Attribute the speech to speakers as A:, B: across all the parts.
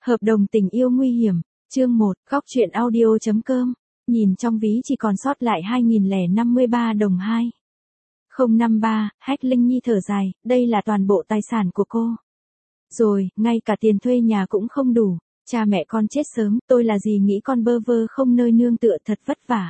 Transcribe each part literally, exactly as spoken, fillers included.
A: Hợp đồng tình yêu nguy hiểm, chương một, góc truyện audio chấm com, nhìn trong ví chỉ còn sót lại hai nghìn lẻ năm mươi ba đồng hai. không năm ba, Hách Linh Nhi thở dài, đây là toàn bộ tài sản của cô. Rồi, ngay cả tiền thuê nhà cũng không đủ, cha mẹ con chết sớm, tôi là gì nghĩ con bơ vơ không nơi nương tựa thật vất vả.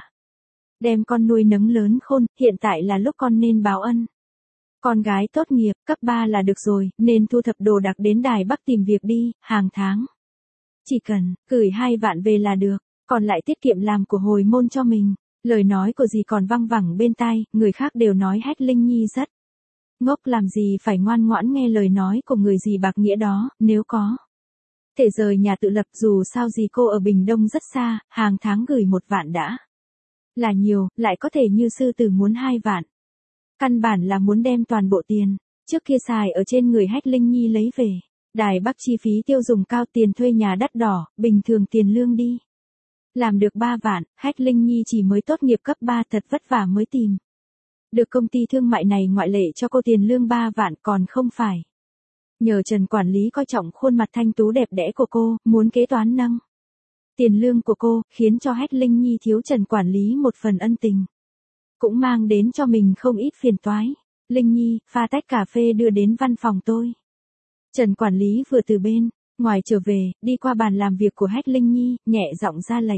A: Đem con nuôi nấng lớn khôn, hiện tại là lúc con nên báo ân. Con gái tốt nghiệp, cấp ba là được rồi, nên thu thập đồ đạc đến Đài Bắc tìm việc đi, hàng tháng. Chỉ cần, gửi hai vạn về là được, còn lại tiết kiệm làm của hồi môn cho mình. Lời nói của dì còn văng vẳng bên tai, người khác đều nói Hách Linh Nhi rất ngốc, làm gì phải ngoan ngoãn nghe lời nói của người dì bạc nghĩa đó, nếu có thể rời nhà tự lập, dù sao dì cô ở Bình Đông rất xa, hàng tháng gửi một vạn đã là nhiều, lại có thể như sư tử muốn hai vạn. Căn bản là muốn đem toàn bộ tiền trước kia xài ở trên người Hách Linh Nhi lấy về. Đài Bắc chi phí tiêu dùng cao, tiền thuê nhà đắt đỏ, bình thường tiền lương đi làm được ba vạn, Hách Linh Nhi chỉ mới tốt nghiệp cấp ba thật vất vả mới tìm được công ty thương mại này ngoại lệ cho cô tiền lương ba vạn, còn không phải nhờ Trần quản lý coi trọng khuôn mặt thanh tú đẹp đẽ của cô, muốn kế toán nâng tiền lương của cô, khiến cho Hách Linh Nhi thiếu Trần quản lý một phần ân tình, cũng mang đến cho mình không ít phiền toái. Linh Nhi, pha tách cà phê đưa đến văn phòng tôi. Trần quản lý vừa từ bên ngoài trở về, đi qua bàn làm việc của Hách Linh Nhi, nhẹ giọng ra lệnh.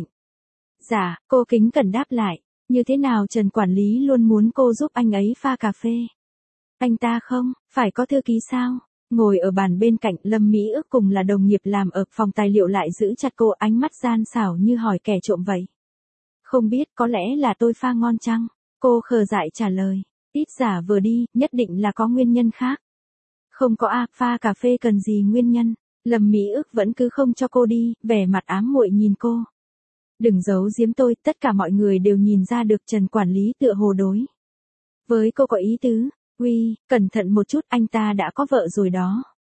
A: Dạ, cô kính cẩn đáp lại. Như thế nào Trần quản lý luôn muốn cô giúp anh ấy pha cà phê. Anh ta không, phải có thư ký sao? Ngồi ở bàn bên cạnh, Lâm Mỹ Ước cùng là đồng nghiệp làm ở phòng tài liệu lại giữ chặt cô, ánh mắt gian xảo như hỏi kẻ trộm vậy. Không biết, có lẽ là tôi pha ngon chăng? Cô khờ dại trả lời. Ít giả vừa đi, nhất định là có nguyên nhân khác. Không có a, pha cà phê cần gì nguyên nhân? Lâm Mỹ Ước vẫn cứ không cho cô đi, vẻ mặt ám muội nhìn cô. Đừng giấu giếm tôi, tất cả mọi người đều nhìn ra được Trần quản lý tựa hồ đối với cô có ý tứ. Uy, cẩn thận một chút, anh ta đã có vợ rồi đó.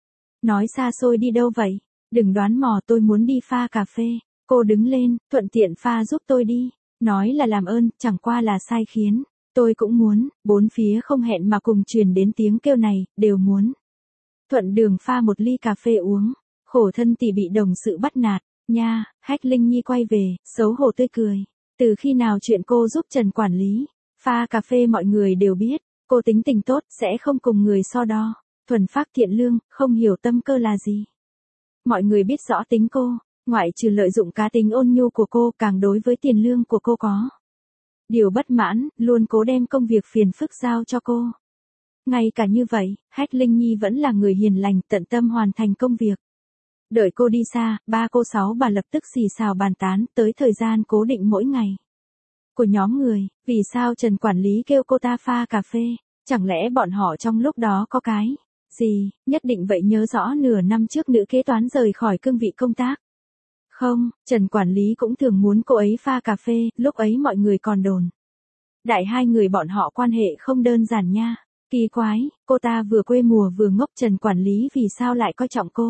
A: Nói xa xôi đi đâu vậy? Đừng đoán mò, tôi muốn đi pha cà phê. Cô đứng lên, thuận tiện pha giúp tôi đi. Nói là làm ơn, chẳng qua là sai khiến. Tôi cũng muốn, bốn phía không hẹn mà cùng truyền đến tiếng kêu này, đều muốn thuận đường pha một ly cà phê uống. Khổ thân tỷ bị đồng sự bắt nạt, nha. Hách Linh Nhi quay về, xấu hổ tươi cười. Từ khi nào chuyện cô giúp Trần quản lý pha cà phê mọi người đều biết. Cô tính tình tốt, sẽ không cùng người so đo. Thuần phác thiện lương, không hiểu tâm cơ là gì. Mọi người biết rõ tính cô, ngoại trừ lợi dụng cá tính ôn nhu của cô, càng đối với tiền lương của cô có điều bất mãn, luôn cố đem công việc phiền phức giao cho cô. Ngay cả như vậy, Hách Linh Nhi vẫn là người hiền lành, tận tâm hoàn thành công việc. Đợi cô đi xa, ba cô sáu bà lập tức xì xào bàn tán tới thời gian cố định mỗi ngày của nhóm người. Vì sao Trần quản lý kêu cô ta pha cà phê? Chẳng lẽ bọn họ trong lúc đó có cái gì nhất định vậy? Nhớ rõ nửa năm trước nữ kế toán rời khỏi cương vị công tác. Không, Trần quản lý cũng thường muốn cô ấy pha cà phê, lúc ấy mọi người còn đồn đại hai người bọn họ quan hệ không đơn giản nha. Kỳ quái, cô ta vừa quê mùa vừa ngốc, Trần quản lý vì sao lại coi trọng cô?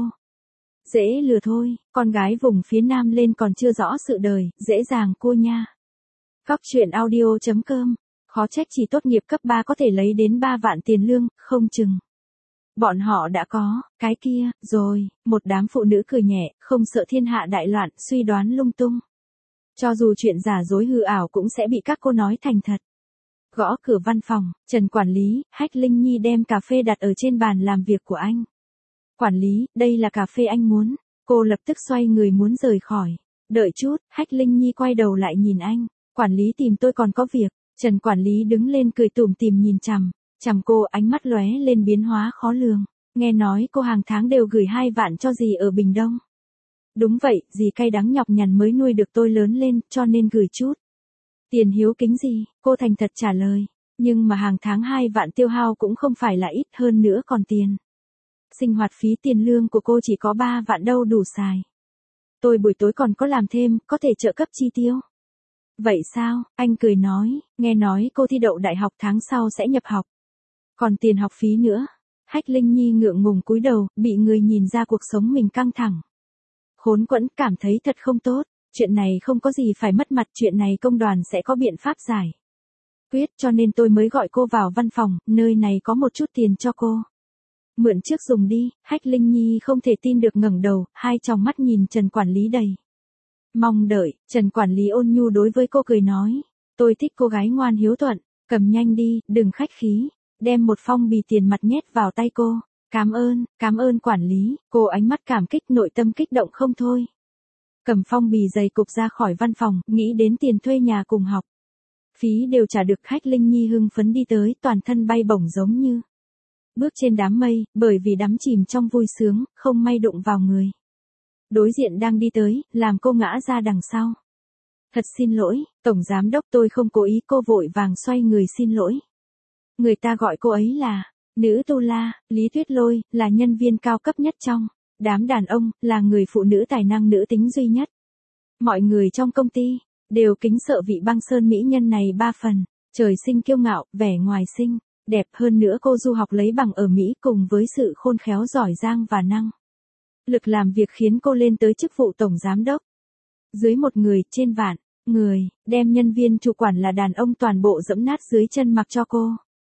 A: Dễ lừa thôi, con gái vùng phía Nam lên còn chưa rõ sự đời, dễ dàng cua nha. Góc truyện audio chấm com, khó trách chỉ tốt nghiệp cấp ba có thể lấy đến ba vạn tiền lương, không chừng bọn họ đã có cái kia rồi. Một đám phụ nữ cười nhẹ, không sợ thiên hạ đại loạn, suy đoán lung tung. Cho dù chuyện giả dối hư ảo cũng sẽ bị các cô nói thành thật. Gõ cửa văn phòng, Trần quản lý. Hách Linh Nhi đem cà phê đặt ở trên bàn làm việc của anh. Quản lý, đây là cà phê anh muốn. Cô lập tức xoay người muốn rời khỏi. Đợi chút, Hách Linh Nhi quay đầu lại nhìn anh. Quản lý tìm tôi còn có việc. Trần quản lý đứng lên cười tủm tỉm nhìn chằm chằm cô, ánh mắt lóe lên biến hóa khó lường. Nghe nói cô hàng tháng đều gửi hai vạn cho dì ở Bình Đông. Đúng vậy, dì cay đắng nhọc nhằn mới nuôi được tôi lớn lên, cho nên gửi chút tiền hiếu kính gì. Cô thành thật trả lời. Nhưng mà hàng tháng hai vạn tiêu hao cũng không phải là ít, hơn nữa còn tiền sinh hoạt phí, tiền lương của cô chỉ có ba vạn đâu đủ xài. Tôi buổi tối còn có làm thêm, có thể trợ cấp chi tiêu. Vậy sao? Anh cười nói, nghe nói cô thi đậu đại học tháng sau sẽ nhập học. Còn tiền học phí nữa. Hách Linh Nhi ngượng ngùng cúi đầu, bị người nhìn ra cuộc sống mình căng thẳng khốn quẫn, cảm thấy thật không tốt. Chuyện này không có gì phải mất mặt, chuyện này công đoàn sẽ có biện pháp giải quyết, cho nên tôi mới gọi cô vào văn phòng, nơi này có một chút tiền cho cô. Mượn trước dùng đi, Hách Linh Nhi không thể tin được ngẩng đầu, hai tròng mắt nhìn Trần quản lý đầy mong đợi. Trần quản lý ôn nhu đối với cô cười nói, tôi thích cô gái ngoan hiếu thuận, cầm nhanh đi, đừng khách khí, đem một phong bì tiền mặt nhét vào tay cô. Cảm ơn, cảm ơn quản lý, cô ánh mắt cảm kích, nội tâm kích động không thôi. Cầm phong bì dày cục ra khỏi văn phòng, nghĩ đến tiền thuê nhà cùng học phí đều trả được. Hách Linh Nhi hưng phấn đi tới, toàn thân bay bổng giống như bước trên đám mây, bởi vì đắm chìm trong vui sướng, không may đụng vào người đối diện đang đi tới, làm cô ngã ra đằng sau. Thật xin lỗi, tổng giám đốc, tôi không cố ý. Cô vội vàng xoay người xin lỗi. Người ta gọi cô ấy là nữ tu la, Lý Tuyết Lôi, là nhân viên cao cấp nhất trong đám đàn ông, là người phụ nữ tài năng nữ tính duy nhất. Mọi người trong công ty đều kính sợ vị băng sơn mỹ nhân này ba phần. Trời sinh kiêu ngạo, vẻ ngoài xinh đẹp, hơn nữa cô du học lấy bằng ở Mỹ, cùng với sự khôn khéo giỏi giang và năng lực làm việc khiến cô lên tới chức vụ tổng giám đốc. Dưới một người, trên vạn người, đem nhân viên chủ quản là đàn ông toàn bộ dẫm nát dưới chân mặc cho cô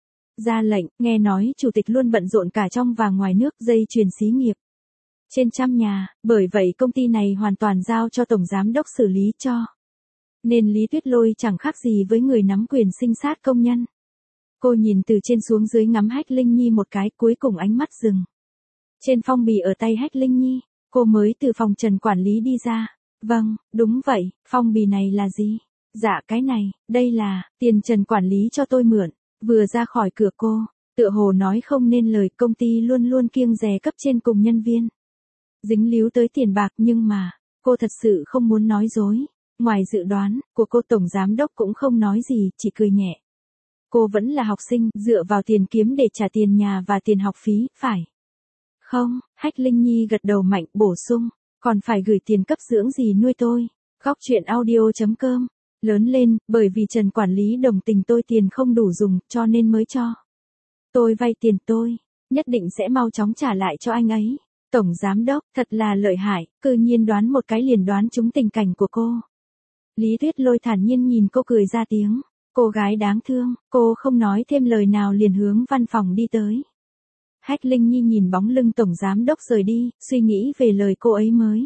A: ra lệnh. Nghe nói chủ tịch luôn bận rộn cả trong và ngoài nước, dây chuyền xí nghiệp trên trăm nhà, bởi vậy công ty này hoàn toàn giao cho tổng giám đốc xử lý cho. Nên Lý Tuyết Lôi chẳng khác gì với người nắm quyền sinh sát công nhân. Cô nhìn từ trên xuống dưới, ngắm Hách Linh Nhi một cái, cuối cùng ánh mắt dừng trên phong bì ở tay Hách Linh Nhi. Cô mới từ phòng Trần quản lý đi ra. Vâng, đúng vậy, phong bì này là gì? Dạ cái này, đây là tiền Trần quản lý cho tôi mượn. Vừa ra khỏi cửa cô, tựa hồ nói không nên lời, công ty luôn luôn kiêng dè cấp trên cùng nhân viên dính líu tới tiền bạc, nhưng mà cô thật sự không muốn nói dối. Ngoài dự đoán của cô, tổng giám đốc cũng không nói gì, chỉ cười nhẹ. Cô vẫn là học sinh, dựa vào tiền kiếm để trả tiền nhà và tiền học phí, phải không? Hách Linh Nhi gật đầu mạnh, bổ sung, còn phải gửi tiền cấp dưỡng gì nuôi tôi. Góc truyện audio chấm com. Lớn lên, bởi vì Trần quản lý đồng tình tôi tiền không đủ dùng, cho nên mới cho tôi vay tiền, tôi nhất định sẽ mau chóng trả lại cho anh ấy. Tổng giám đốc, thật là lợi hại, cư nhiên đoán một cái liền đoán trúng tình cảnh của cô. Lý Tuyết Lôi thản nhiên nhìn cô, cười ra tiếng. Cô gái đáng thương, cô không nói thêm lời nào liền hướng văn phòng đi tới. Hách Linh Nhi nhìn bóng lưng tổng giám đốc rời đi, suy nghĩ về lời cô ấy mới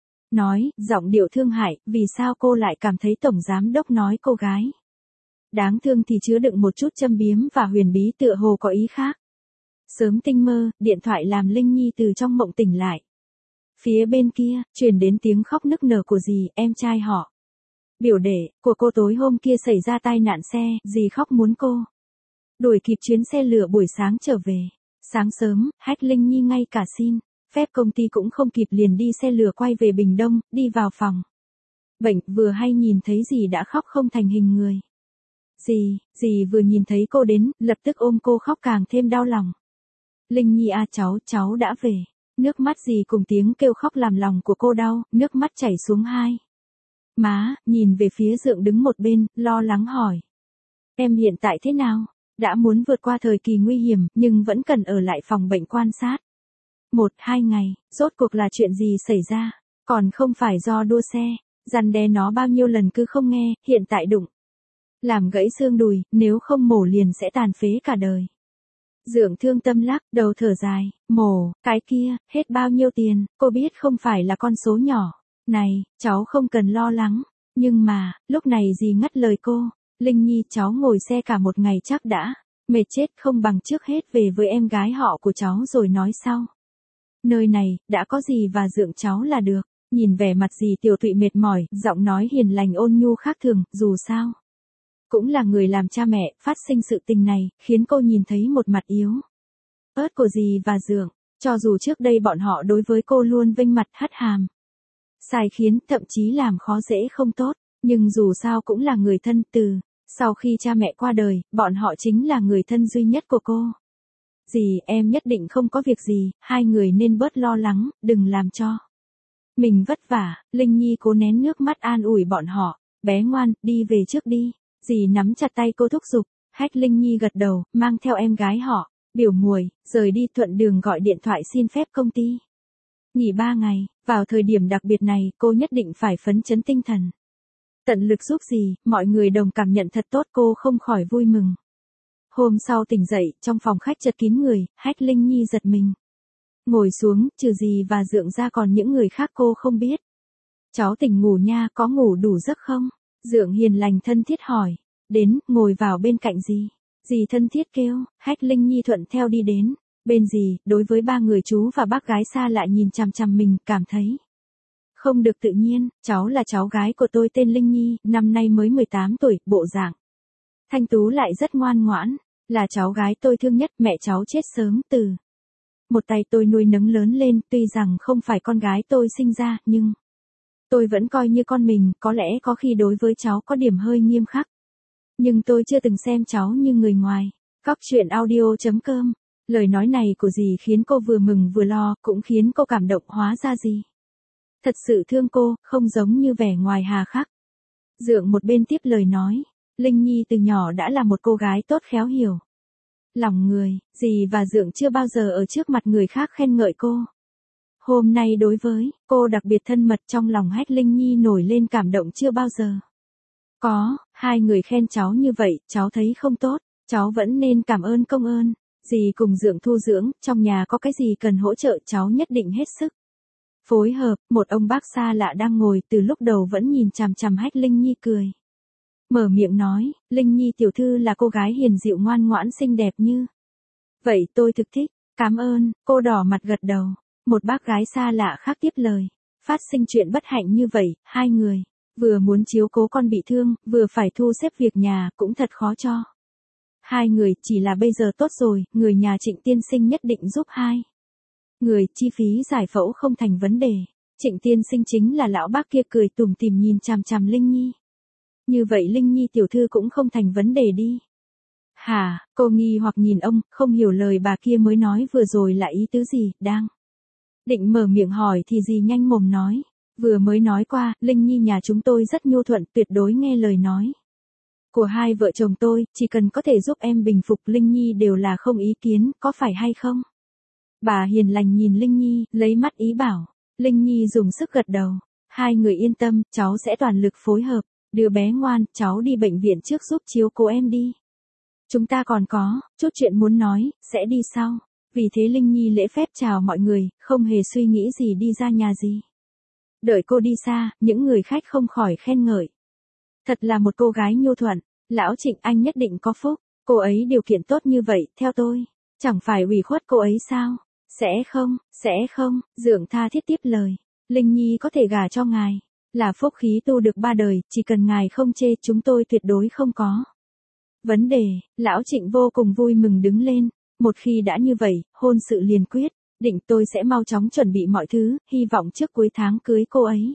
A: nói, giọng điệu thương hại. Vì sao cô lại cảm thấy tổng giám đốc nói cô gái đáng thương thì chứa đựng một chút châm biếm và huyền bí, tựa hồ có ý khác. Sớm tinh mơ, điện thoại làm Linh Nhi từ trong mộng tỉnh lại. Phía bên kia, truyền đến tiếng khóc nức nở của dì, em trai họ biểu đệ của cô tối hôm kia xảy ra tai nạn xe, dì khóc muốn cô đuổi kịp chuyến xe lửa buổi sáng trở về. Sáng sớm, Hách Linh Nhi ngay cả xin phép công ty cũng không kịp, liền đi xe lửa quay về Bình Đông, đi vào phòng bệnh, vừa hay nhìn thấy dì đã khóc không thành hình người. Dì, dì vừa nhìn thấy cô đến, lập tức ôm cô khóc càng thêm đau lòng. Linh Nhi à, cháu, cháu đã về. Nước mắt dì cùng tiếng kêu khóc làm lòng của cô đau, nước mắt chảy xuống hai má, nhìn về phía Dượng đứng một bên, lo lắng hỏi. Em hiện tại thế nào? Đã muốn vượt qua thời kỳ nguy hiểm, nhưng vẫn cần ở lại phòng bệnh quan sát. Một, hai ngày, rốt cuộc là chuyện gì xảy ra? Còn không phải do đua xe, răn đe nó bao nhiêu lần cứ không nghe, hiện tại đụng làm gãy xương đùi, nếu không mổ liền sẽ tàn phế cả đời. Dượng thương tâm lắc đầu thở dài, mổ, cái kia, hết bao nhiêu tiền, cô biết không phải là con số nhỏ. Này, cháu không cần lo lắng. Nhưng mà, lúc này dì ngắt lời cô. Linh Nhi, cháu ngồi xe cả một ngày chắc đã mệt chết, không bằng trước hết về với em gái họ của cháu rồi nói sau. Nơi này, đã có dì và Dượng cháu là được. Nhìn vẻ mặt dì Tiểu Thụy mệt mỏi, giọng nói hiền lành ôn nhu khác thường, dù sao cũng là người làm cha mẹ, phát sinh sự tình này, khiến cô nhìn thấy một mặt yếu ớt của dì và Dượng. Cho dù trước đây bọn họ đối với cô luôn vênh mặt hất hàm sai khiến, thậm chí làm khó dễ không tốt, nhưng dù sao cũng là người thân. Từ sau khi cha mẹ qua đời, bọn họ chính là người thân duy nhất của cô. Dì, em nhất định không có việc gì, hai người nên bớt lo lắng, đừng làm cho mình vất vả. Linh Nhi cố nén nước mắt an ủi bọn họ. Bé ngoan, đi về trước đi. Dì nắm chặt tay cô thúc giục. Hách Linh Nhi gật đầu, mang theo em gái họ, biểu muội, rời đi, thuận đường gọi điện thoại xin phép công ty nghỉ ba ngày. Vào thời điểm đặc biệt này, cô nhất định phải phấn chấn tinh thần, tận lực giúp dì. Mọi người đồng cảm nhận thật tốt, cô không khỏi vui mừng. Hôm sau tỉnh dậy, trong phòng khách chật kín người, Hách Linh Nhi giật mình. Ngồi xuống, trừ dì và Dượng ra còn những người khác cô không biết. Cháu tỉnh ngủ nha, có ngủ đủ giấc không? Dượng hiền lành thân thiết hỏi. Đến, ngồi vào bên cạnh dì. Dì thân thiết kêu, Hách Linh Nhi thuận theo đi đến. Bên dì, đối với ba người chú và bác gái xa lạ nhìn chằm chằm mình, cảm thấy không được tự nhiên. Cháu là cháu gái của tôi tên Linh Nhi, năm nay mới mười tám tuổi, bộ dạng thanh tú lại rất ngoan ngoãn. Là cháu gái tôi thương nhất, mẹ cháu chết sớm từ một tay tôi nuôi nấng lớn lên, tuy rằng không phải con gái tôi sinh ra, nhưng tôi vẫn coi như con mình, có lẽ có khi đối với cháu có điểm hơi nghiêm khắc. Nhưng tôi chưa từng xem cháu như người ngoài. Cóc truyện audio.com. Lời nói này của dì khiến cô vừa mừng vừa lo, cũng khiến cô cảm động, hóa ra dì thật sự thương cô, không giống như vẻ ngoài hà khắc. Dượng một bên tiếp lời nói, Linh Nhi từ nhỏ đã là một cô gái tốt khéo hiểu lòng người, dì và Dượng chưa bao giờ ở trước mặt người khác khen ngợi cô. Hôm nay đối với cô đặc biệt thân mật, trong lòng Hách Linh Nhi nổi lên cảm động chưa bao giờ có. Hai người khen cháu như vậy, cháu thấy không tốt, cháu vẫn nên cảm ơn công ơn. Dì cùng Dượng thu dưỡng, trong nhà có cái gì cần hỗ trợ cháu nhất định hết sức phối hợp. Một ông bác xa lạ đang ngồi từ lúc đầu vẫn nhìn chằm chằm Hách Linh Nhi cười. Mở miệng nói, Linh Nhi tiểu thư là cô gái hiền dịu ngoan ngoãn xinh đẹp như vậy, tôi thực thích. Cảm ơn, cô đỏ mặt gật đầu. Một bác gái xa lạ khác tiếp lời, phát sinh chuyện bất hạnh như vậy, hai người vừa muốn chiếu cố con bị thương, vừa phải thu xếp việc nhà, cũng thật khó cho hai người. Chỉ là bây giờ tốt rồi, người nhà Trịnh tiên sinh nhất định giúp hai người, chi phí giải phẫu không thành vấn đề. Trịnh tiên sinh chính là lão bác kia, cười tủm tỉm nhìn chằm chằm Linh Nhi. Như vậy Linh Nhi tiểu thư cũng không thành vấn đề đi. Hả, cô nghi hoặc nhìn ông, không hiểu lời bà kia mới nói vừa rồi là ý tứ gì. Đang định mở miệng hỏi thì dì nhanh mồm nói, vừa mới nói qua, Linh Nhi nhà chúng tôi rất nhu thuận, tuyệt đối nghe lời nói của hai vợ chồng tôi, chỉ cần có thể giúp em bình phục Linh Nhi đều là không ý kiến, có phải hay không? Bà hiền lành nhìn Linh Nhi, lấy mắt ý bảo. Linh Nhi dùng sức gật đầu. Hai người yên tâm, cháu sẽ toàn lực phối hợp. Đứa bé ngoan, cháu đi bệnh viện trước giúp chiếu cố em đi. Chúng ta còn có chút chuyện muốn nói, sẽ đi sau. Vì thế Linh Nhi lễ phép chào mọi người, không hề suy nghĩ gì đi ra nhà gì. Đợi cô đi xa, những người khách không khỏi khen ngợi. Thật là một cô gái nhu thuận. Lão Trịnh anh nhất định có phúc. Cô ấy điều kiện tốt như vậy, theo tôi chẳng phải ủy khuất cô ấy sao? Sẽ không, sẽ không. Dượng tha thiết tiếp lời. Linh Nhi có thể gả cho ngài là phúc khí tu được ba đời, chỉ cần ngài không chê, chúng tôi tuyệt đối không có vấn đề. Lão Trịnh vô cùng vui mừng đứng lên. Một khi đã như vậy, hôn sự liền quyết định, tôi sẽ mau chóng chuẩn bị mọi thứ, hy vọng trước cuối tháng cưới cô ấy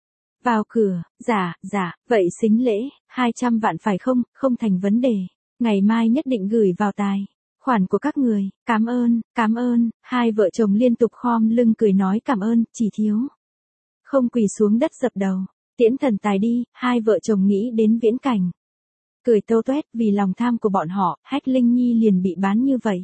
A: vào cửa. Dạ, dạ, vậy xính lễ hai trăm vạn phải không? Không thành vấn đề, ngày mai nhất định gửi vào tài khoản của các người. Cảm ơn, cảm ơn. Hai vợ chồng liên tục khom lưng cười nói cảm ơn, chỉ thiếu không quỳ xuống đất dập đầu. Tiễn thần tài đi. Hai vợ chồng nghĩ đến viễn cảnh cười tâu toét, vì lòng tham của bọn họ, Hách Linh Nhi liền bị bán như vậy.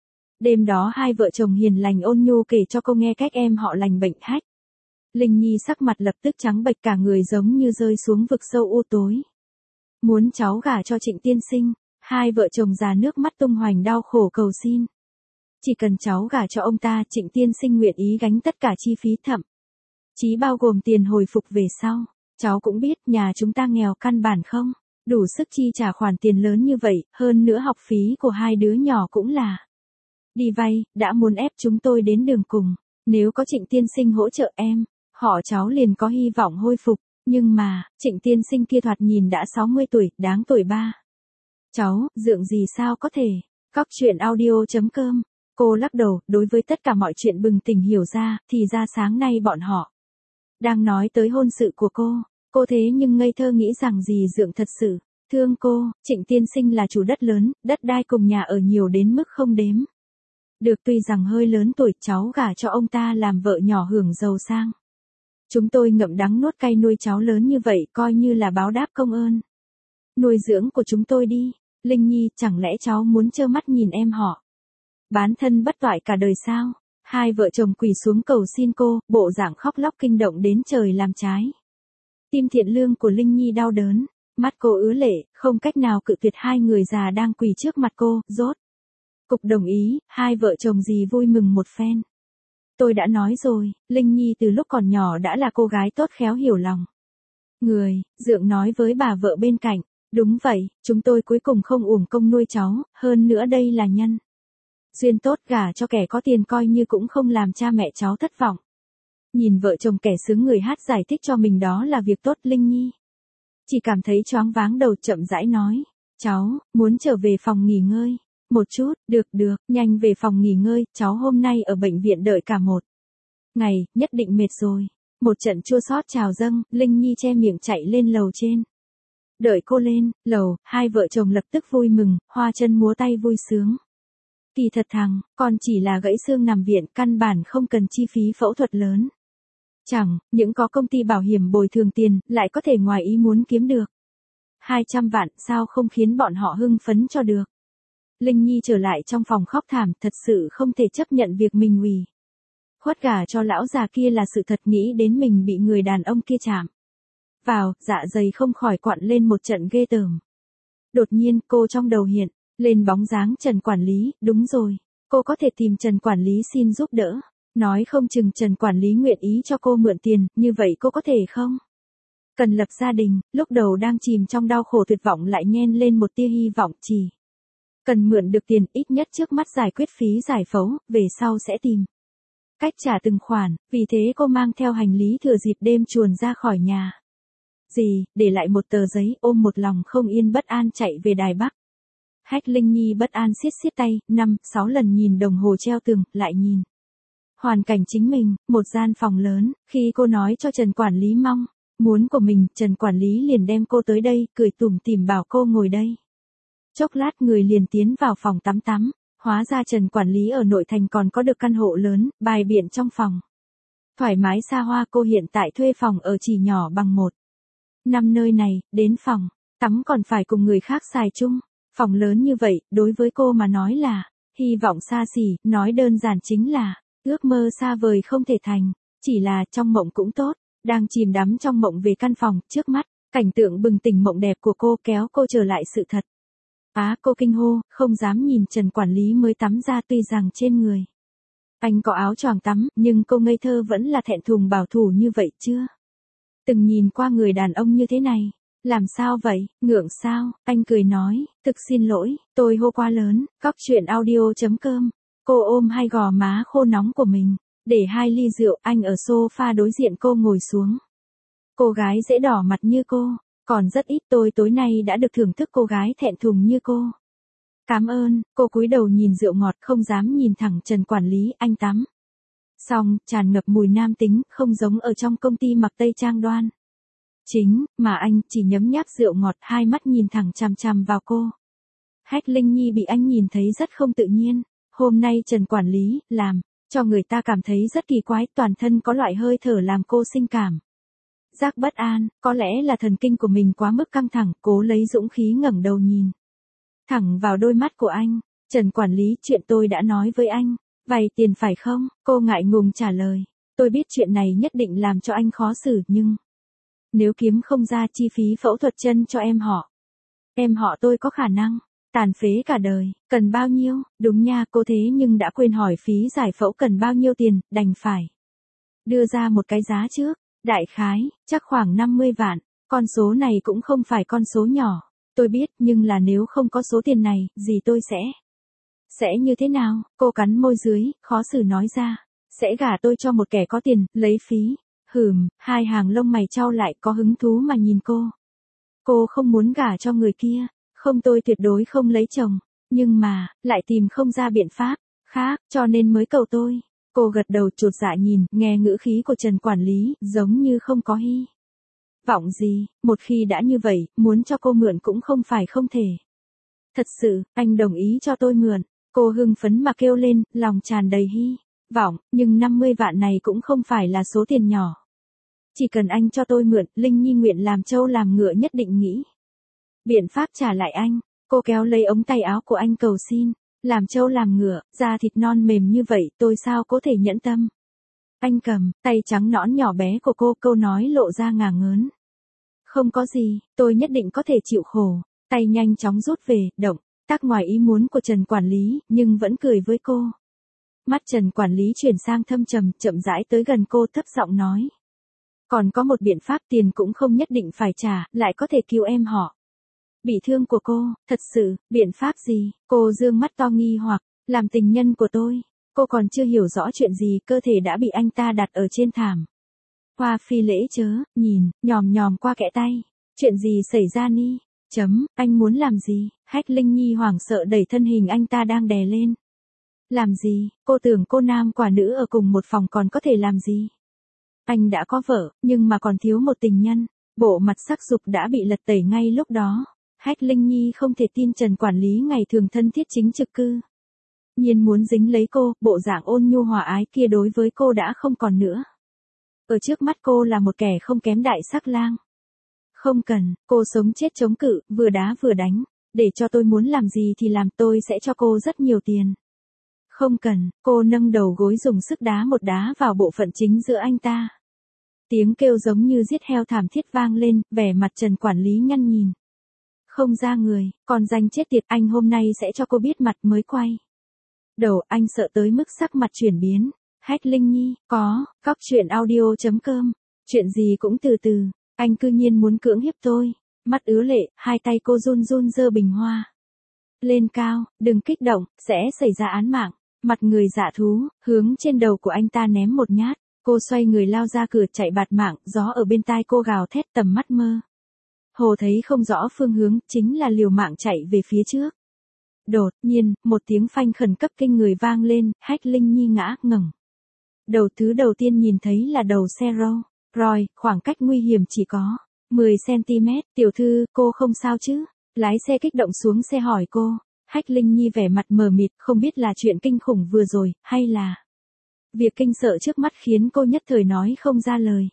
A: Đêm đó hai vợ chồng hiền lành ôn nhu kể cho cô nghe cách em họ lành bệnh Hách Linh Nhi sắc mặt lập tức trắng bệch, cả người giống như rơi xuống vực sâu u tối. Muốn cháu gả cho Trịnh tiên sinh. Hai vợ chồng già nước mắt tung hoành đau khổ cầu xin. Chỉ cần cháu gả cho ông ta, Trịnh tiên sinh nguyện ý gánh tất cả chi phí, thậm chí bao gồm tiền hồi phục về sau. Cháu cũng biết, nhà chúng ta nghèo căn bản không đủ sức chi trả khoản tiền lớn như vậy, hơn nữa học phí của hai đứa nhỏ cũng là đi vay, đã muốn ép chúng tôi đến đường cùng. Nếu có Trịnh tiên sinh hỗ trợ em, họ cháu liền có hy vọng hồi phục. Nhưng mà, Trịnh tiên sinh kia thoạt nhìn đã sáu mươi tuổi, đáng tuổi ba cháu, Dượng gì sao có thể. Cóc truyện audio.com. Cô lắc đầu, đối với tất cả mọi chuyện bừng tỉnh hiểu ra, thì ra sáng nay bọn họ đang nói tới hôn sự của cô. Cô thế nhưng ngây thơ nghĩ rằng dì Dượng thật sự thương cô. Trịnh tiên sinh là chủ đất lớn, đất đai cùng nhà ở nhiều đến mức không đếm được, tuy rằng hơi lớn tuổi, cháu gả cho ông ta làm vợ nhỏ hưởng giàu sang. Chúng tôi ngậm đắng nuốt cay nuôi cháu lớn như vậy, coi như là báo đáp công ơn nuôi dưỡng của chúng tôi đi. Linh Nhi, chẳng lẽ cháu muốn trơ mắt nhìn em họ bán thân bất toại cả đời sao? Hai vợ chồng quỳ xuống cầu xin cô, bộ dạng khóc lóc kinh động đến trời làm trái tim thiện lương của Linh Nhi đau đớn. Mắt cô ứa lệ, không cách nào cự tuyệt hai người già đang quỳ trước mặt cô, rốt cục đồng ý, hai vợ chồng dì vui mừng một phen. Tôi đã nói rồi, Linh Nhi từ lúc còn nhỏ đã là cô gái tốt khéo hiểu lòng người, Dượng nói với bà vợ bên cạnh. Đúng vậy, chúng tôi cuối cùng không uổng công nuôi cháu, hơn nữa đây là nhân duyên tốt, gả cho kẻ có tiền coi như cũng không làm cha mẹ cháu thất vọng. Nhìn vợ chồng kẻ sướng người hát giải thích cho mình đó là việc tốt, Linh Nhi chỉ cảm thấy choáng váng đầu, chậm rãi nói. Cháu, muốn trở về phòng nghỉ ngơi. Một chút, được được, nhanh về phòng nghỉ ngơi, cháu hôm nay ở bệnh viện đợi cả một ngày, nhất định mệt rồi. Một trận chua xót trào dâng, Linh Nhi che miệng chạy lên lầu trên. Đợi cô lên lầu, hai vợ chồng lập tức vui mừng, hoa chân múa tay vui sướng. Kỳ thật thằng, con chỉ là gãy xương nằm viện, căn bản không cần chi phí phẫu thuật lớn. Chẳng, những có công ty bảo hiểm bồi thường tiền, lại có thể ngoài ý muốn kiếm được hai trăm vạn, sao không khiến bọn họ hưng phấn cho được. Linh Nhi trở lại trong phòng khóc thảm, thật sự không thể chấp nhận việc mình ủy khuất gả cho lão già kia là sự thật, nghĩ đến mình bị người đàn ông kia chạm vào, dạ dày không khỏi quặn lên một trận ghê tởm. Đột nhiên, cô trong đầu hiện lên bóng dáng Trần quản lý, đúng rồi, cô có thể tìm Trần quản lý xin giúp đỡ. Nói không chừng Trần quản lý nguyện ý cho cô mượn tiền, như vậy cô có thể không? Cần lập gia đình, lúc đầu đang chìm trong đau khổ tuyệt vọng lại nhen lên một tia hy vọng, chỉ cần mượn được tiền, ít nhất trước mắt giải quyết phí giải phẫu, về sau sẽ tìm cách trả từng khoản, vì thế cô mang theo hành lý thừa dịp đêm chuồn ra khỏi nhà. Dì, để lại một tờ giấy, ôm một lòng không yên bất an chạy về Đài Bắc. Hách Linh Nhi bất an siết siết tay, năm, sáu lần nhìn đồng hồ treo tường, lại nhìn hoàn cảnh chính mình, một gian phòng lớn, khi cô nói cho Trần quản lý mong muốn của mình, Trần quản lý liền đem cô tới đây, cười tủm tỉm bảo cô ngồi đây. Chốc lát người liền tiến vào phòng tắm tắm, hóa ra Trần quản lý ở nội thành còn có được căn hộ lớn, bài biện trong phòng. Thoải mái xa hoa, cô hiện tại thuê phòng ở chỉ nhỏ bằng một năm nơi này, đến phòng tắm còn phải cùng người khác xài chung. Phòng lớn như vậy, đối với cô mà nói là hy vọng xa xỉ, nói đơn giản chính là ước mơ xa vời không thể thành. Chỉ là trong mộng cũng tốt, đang chìm đắm trong mộng về căn phòng trước mắt, cảnh tượng bừng tỉnh mộng đẹp của cô kéo cô trở lại sự thật. Á, cô kinh hô, không dám nhìn Trần quản lý mới tắm ra, tuy rằng trên người anh có áo choàng tắm, nhưng cô ngây thơ vẫn là thẹn thùng bảo thủ như vậy chưa từng nhìn qua người đàn ông như thế này. Làm sao vậy, ngượng sao? Anh cười nói, thực xin lỗi, tôi hô quá lớn. Cóc truyện audio chấm com. Cô ôm hai gò má khô nóng của mình, để hai ly rượu, anh ở sofa đối diện cô ngồi xuống. Cô gái dễ đỏ mặt như cô, còn rất ít, tôi tối nay đã được thưởng thức cô gái thẹn thùng như cô. Cảm ơn, cô cúi đầu nhìn rượu ngọt, không dám nhìn thẳng Trần quản lý. Anh tắm xong, tràn ngập mùi nam tính, không giống ở trong công ty mặc tây trang đoan chính, mà anh chỉ nhấm nháp rượu ngọt, hai mắt nhìn thẳng chằm chằm vào cô. Hách Linh Nhi bị anh nhìn thấy rất không tự nhiên. Hôm nay Trần quản lý làm cho người ta cảm thấy rất kỳ quái, toàn thân có loại hơi thở làm cô sinh cảm giác bất an, có lẽ là thần kinh của mình quá mức căng thẳng. Cố lấy dũng khí ngẩng đầu nhìn thẳng vào đôi mắt của anh. Trần quản lý, chuyện tôi đã nói với anh, vay tiền phải không? Cô ngại ngùng trả lời. Tôi biết chuyện này nhất định làm cho anh khó xử, nhưng nếu kiếm không ra chi phí phẫu thuật chân cho em họ, em họ tôi có khả năng tàn phế cả đời. Cần bao nhiêu? Đúng nha, cô thế nhưng đã quên hỏi phí giải phẫu cần bao nhiêu tiền, đành phải đưa ra một cái giá trước. Đại khái, chắc khoảng năm mươi vạn. Con số này cũng không phải con số nhỏ. Tôi biết, nhưng là nếu không có số tiền này, gì tôi sẽ Sẽ như thế nào? Cô cắn môi dưới, khó xử nói ra. Sẽ gả tôi cho một kẻ có tiền, lấy phí. Hừm, hai hàng lông mày chau lại, có hứng thú mà nhìn cô. Cô không muốn gả cho người kia. Không, tôi tuyệt đối không lấy chồng. Nhưng mà, lại tìm không ra biện pháp khác, cho nên mới cầu tôi. Cô gật đầu chột dạ nhìn, nghe ngữ khí của Trần quản lý, giống như không có hy vọng gì. Một khi đã như vậy, muốn cho cô mượn cũng không phải không thể. Thật sự, anh đồng ý cho tôi mượn. Cô hưng phấn mà kêu lên, lòng tràn đầy hy vọng, nhưng năm mươi vạn này cũng không phải là số tiền nhỏ. Chỉ cần anh cho tôi mượn, Linh Nhi nguyện làm trâu làm ngựa, nhất định nghĩ biện pháp trả lại anh. Cô kéo lấy ống tay áo của anh cầu xin. Làm trâu làm ngựa, da thịt non mềm như vậy, tôi sao có thể nhẫn tâm. Anh cầm tay trắng nõn nhỏ bé của cô, câu nói lộ ra ngả ngớn. Không có gì, tôi nhất định có thể chịu khổ. Tay nhanh chóng rút về, động tác ngoài ý muốn của Trần quản lý, nhưng vẫn cười với cô. Mắt Trần quản lý chuyển sang thâm trầm, chậm rãi tới gần cô thấp giọng nói. Còn có một biện pháp, tiền cũng không nhất định phải trả, lại có thể cứu em họ. Bị thương của cô, thật sự, biện pháp gì? Cô dương mắt to nghi hoặc, làm tình nhân của tôi. Cô còn chưa hiểu rõ chuyện gì, cơ thể đã bị anh ta đặt ở trên thảm. Hoa phi lễ chớ, nhìn, nhòm nhòm qua kẽ tay. Chuyện gì xảy ra ni? Chấm, anh muốn làm gì? Hách Linh Nhi hoảng sợ đẩy thân hình anh ta đang đè lên. Làm gì? Cô tưởng cô nam quả nữ ở cùng một phòng còn có thể làm gì? Anh đã có vợ, nhưng mà còn thiếu một tình nhân. Bộ mặt sắc dục đã bị lật tẩy ngay lúc đó. Hách Linh Nhi không thể tin Trần quản lý ngày thường thân thiết chính trực cư nhiên muốn dính lấy cô, bộ dạng ôn nhu hòa ái kia đối với cô đã không còn nữa. Ở trước mắt cô là một kẻ không kém đại sắc lang. Không cần, cô sống chết chống cự, vừa đá vừa đánh. Để cho tôi muốn làm gì thì làm, tôi sẽ cho cô rất nhiều tiền. Không cần, cô nâng đầu gối dùng sức đá một đá vào bộ phận chính giữa anh ta. Tiếng kêu giống như giết heo thảm thiết vang lên, vẻ mặt Trần quản lý nhăn nhìn. Không ra người, còn danh chết tiệt, anh hôm nay sẽ cho cô biết mặt mới quay. Đầu anh sợ tới mức sắc mặt chuyển biến. Hách Linh Nhi, có, cóc truyện audio chấm com. Chuyện gì cũng từ từ, anh cư nhiên muốn cưỡng hiếp tôi. Mắt ứa lệ, hai tay cô run run giơ bình hoa lên cao, đừng kích động, sẽ xảy ra án mạng. Mặt người dạ thú, hướng trên đầu của anh ta ném một nhát. Cô xoay người lao ra cửa chạy bạt mạng, gió ở bên tai cô gào thét tầm mắt mơ hồ thấy không rõ phương hướng, chính là liều mạng chạy về phía trước. Đột nhiên, một tiếng phanh khẩn cấp kinh người vang lên, Hách Linh Nhi ngã ngẩng đầu, thứ đầu tiên nhìn thấy là đầu xe Rolls Royce, khoảng cách nguy hiểm chỉ có mười xăng ti mét. Tiểu thư, cô không sao chứ? Lái xe kích động xuống xe hỏi cô. Hách Linh Nhi vẻ mặt mờ mịt, không biết là chuyện kinh khủng vừa rồi, hay là việc kinh sợ trước mắt khiến cô nhất thời nói không ra lời.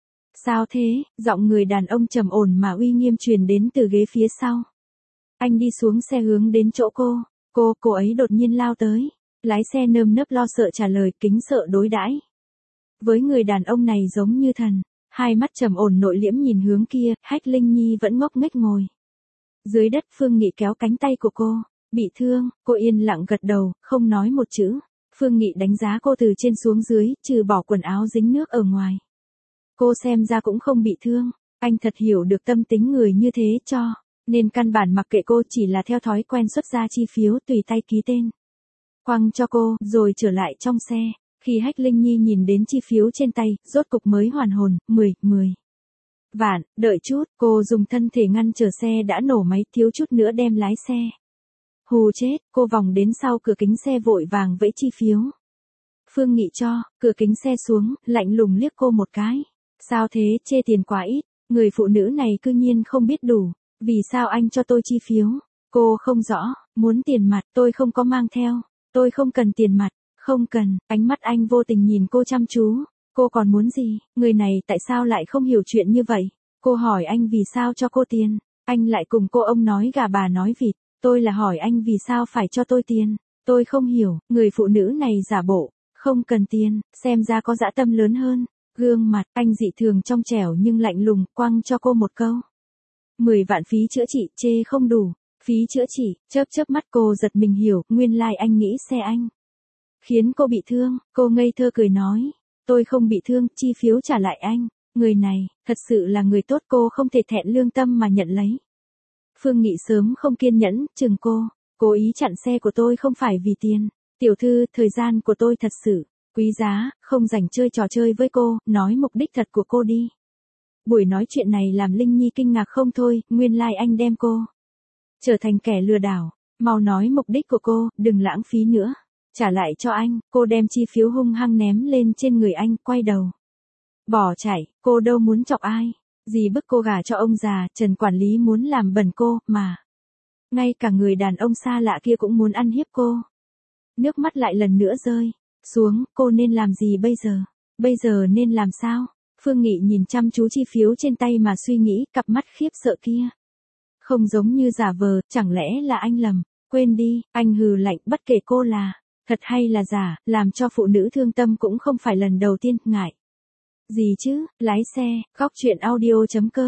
A: Sao thế? Giọng người đàn ông trầm ổn mà uy nghiêm truyền đến từ ghế phía sau. Anh đi xuống xe hướng đến chỗ cô. Cô, cô ấy đột nhiên lao tới. Lái xe nơm nớp lo sợ trả lời, kính sợ đối đãi với người đàn ông này giống như thần. Hai mắt trầm ổn nội liễm nhìn hướng kia, Hách Linh Nhi vẫn ngốc nghếch ngồi dưới đất. Phương Nghị kéo cánh tay của cô. Bị thương? Cô yên lặng gật đầu, không nói một chữ. Phương Nghị đánh giá cô từ trên xuống dưới, trừ bỏ quần áo dính nước ở ngoài. Cô xem ra cũng không bị thương. Anh thật hiểu được tâm tính người như thế cho nên căn bản mặc kệ cô, chỉ là theo thói quen xuất ra chi phiếu tùy tay ký tên. Quăng cho cô, rồi trở lại trong xe. Khi Hách Linh Nhi nhìn đến chi phiếu trên tay, rốt cục mới hoàn hồn, mười, mười. Vạn, đợi chút, cô dùng thân thể ngăn trở xe đã nổ máy, thiếu chút nữa đem lái xe hù chết. Cô vòng đến sau cửa kính xe vội vàng vẫy chi phiếu. Phương Nghị cho, cửa kính xe xuống, lạnh lùng liếc cô một cái. Sao thế, chê tiền quá ít, người phụ nữ này cư nhiên không biết đủ. Vì sao anh cho tôi chi phiếu? Cô không rõ, muốn tiền mặt, tôi không có mang theo. Tôi không cần tiền mặt, không cần. Ánh mắt anh vô tình nhìn cô chăm chú. Cô còn muốn gì? Người này tại sao lại không hiểu chuyện như vậy? Cô hỏi anh vì sao cho cô tiền. Anh lại cùng cô ông nói gà bà nói vịt. Tôi là hỏi anh vì sao phải cho tôi tiền. Tôi không hiểu, người phụ nữ này giả bộ. Không cần tiền, xem ra có dã tâm lớn hơn. Gương mặt, anh dị thường trong trẻo nhưng lạnh lùng, quăng cho cô một câu. Mười vạn phí chữa trị, chê không đủ. Phí chữa trị, chớp chớp mắt cô giật mình hiểu, nguyên lai like anh nghĩ xe anh khiến cô bị thương. Cô ngây thơ cười nói. Tôi không bị thương, chi phiếu trả lại anh. Người này, thật sự là người tốt, cô không thể thẹn lương tâm mà nhận lấy. Phương Nghị sớm không kiên nhẫn, chừng cô. Cố ý chặn xe của tôi không phải vì tiền. Tiểu thư, thời gian của tôi thật sự quý giá, không rảnh chơi trò chơi với cô, nói mục đích thật của cô đi. Buổi nói chuyện này làm Linh Nhi kinh ngạc không thôi, nguyên lai like anh đem cô trở thành kẻ lừa đảo. Mau nói mục đích của cô, đừng lãng phí nữa. Trả lại cho anh. Cô đem chi phiếu hung hăng ném lên trên người anh, quay đầu bỏ chạy. Cô đâu muốn chọc ai. Dì bức cô gả cho ông già, Trần quản lý muốn làm bẩn cô, mà ngay cả người đàn ông xa lạ kia cũng muốn ăn hiếp cô. Nước mắt lại lần nữa rơi xuống. Cô nên làm gì bây giờ? Bây giờ nên làm sao? Phương Nghị nhìn chăm chú chi phiếu trên tay mà suy nghĩ, cặp mắt khiếp sợ kia không giống như giả vờ, chẳng lẽ là anh lầm? Quên đi, anh hừ lạnh, bất kể cô là thật hay là giả, làm cho phụ nữ thương tâm cũng không phải lần đầu tiên. Ngại gì chứ? Lái xe. Cóc truyện audio chấm com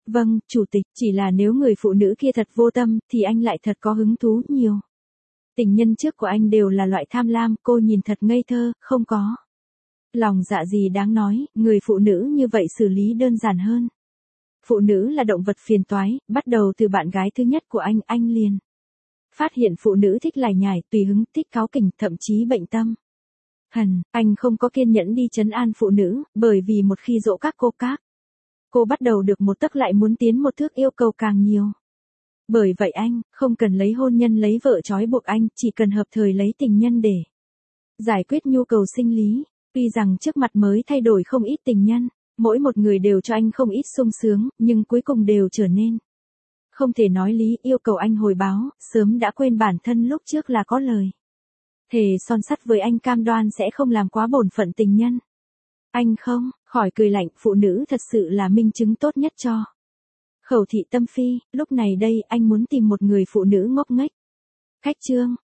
A: Vâng, chủ tịch, chỉ là nếu người phụ nữ kia thật vô tâm, thì anh lại thật có hứng thú nhiều. Tình nhân trước của anh đều là loại tham lam, cô nhìn thật ngây thơ, không có lòng dạ gì đáng nói, người phụ nữ như vậy xử lý đơn giản hơn. Phụ nữ là động vật phiền toái, bắt đầu từ bạn gái thứ nhất của anh, anh liền phát hiện phụ nữ thích lải nhải, tùy hứng, thích cáu kỉnh, thậm chí bệnh tâm. Hần, anh không có kiên nhẫn đi trấn an phụ nữ, bởi vì một khi dỗ các cô các, cô bắt đầu được một tấc lại muốn tiến một thước, yêu cầu càng nhiều. Bởi vậy anh, không cần lấy hôn nhân lấy vợ trói buộc anh, chỉ cần hợp thời lấy tình nhân để giải quyết nhu cầu sinh lý. Tuy rằng trước mặt mới thay đổi không ít tình nhân, mỗi một người đều cho anh không ít sung sướng, nhưng cuối cùng đều trở nên không thể nói lý, yêu cầu anh hồi báo, sớm đã quên bản thân lúc trước là có lời thề son sắt với anh cam đoan sẽ không làm quá bổn phận tình nhân. Anh không, khỏi cười lạnh, phụ nữ thật sự là minh chứng tốt nhất cho Khẩu Thị Tâm Phi. Lúc này đây anh muốn tìm một người phụ nữ ngốc nghếch, khách trương,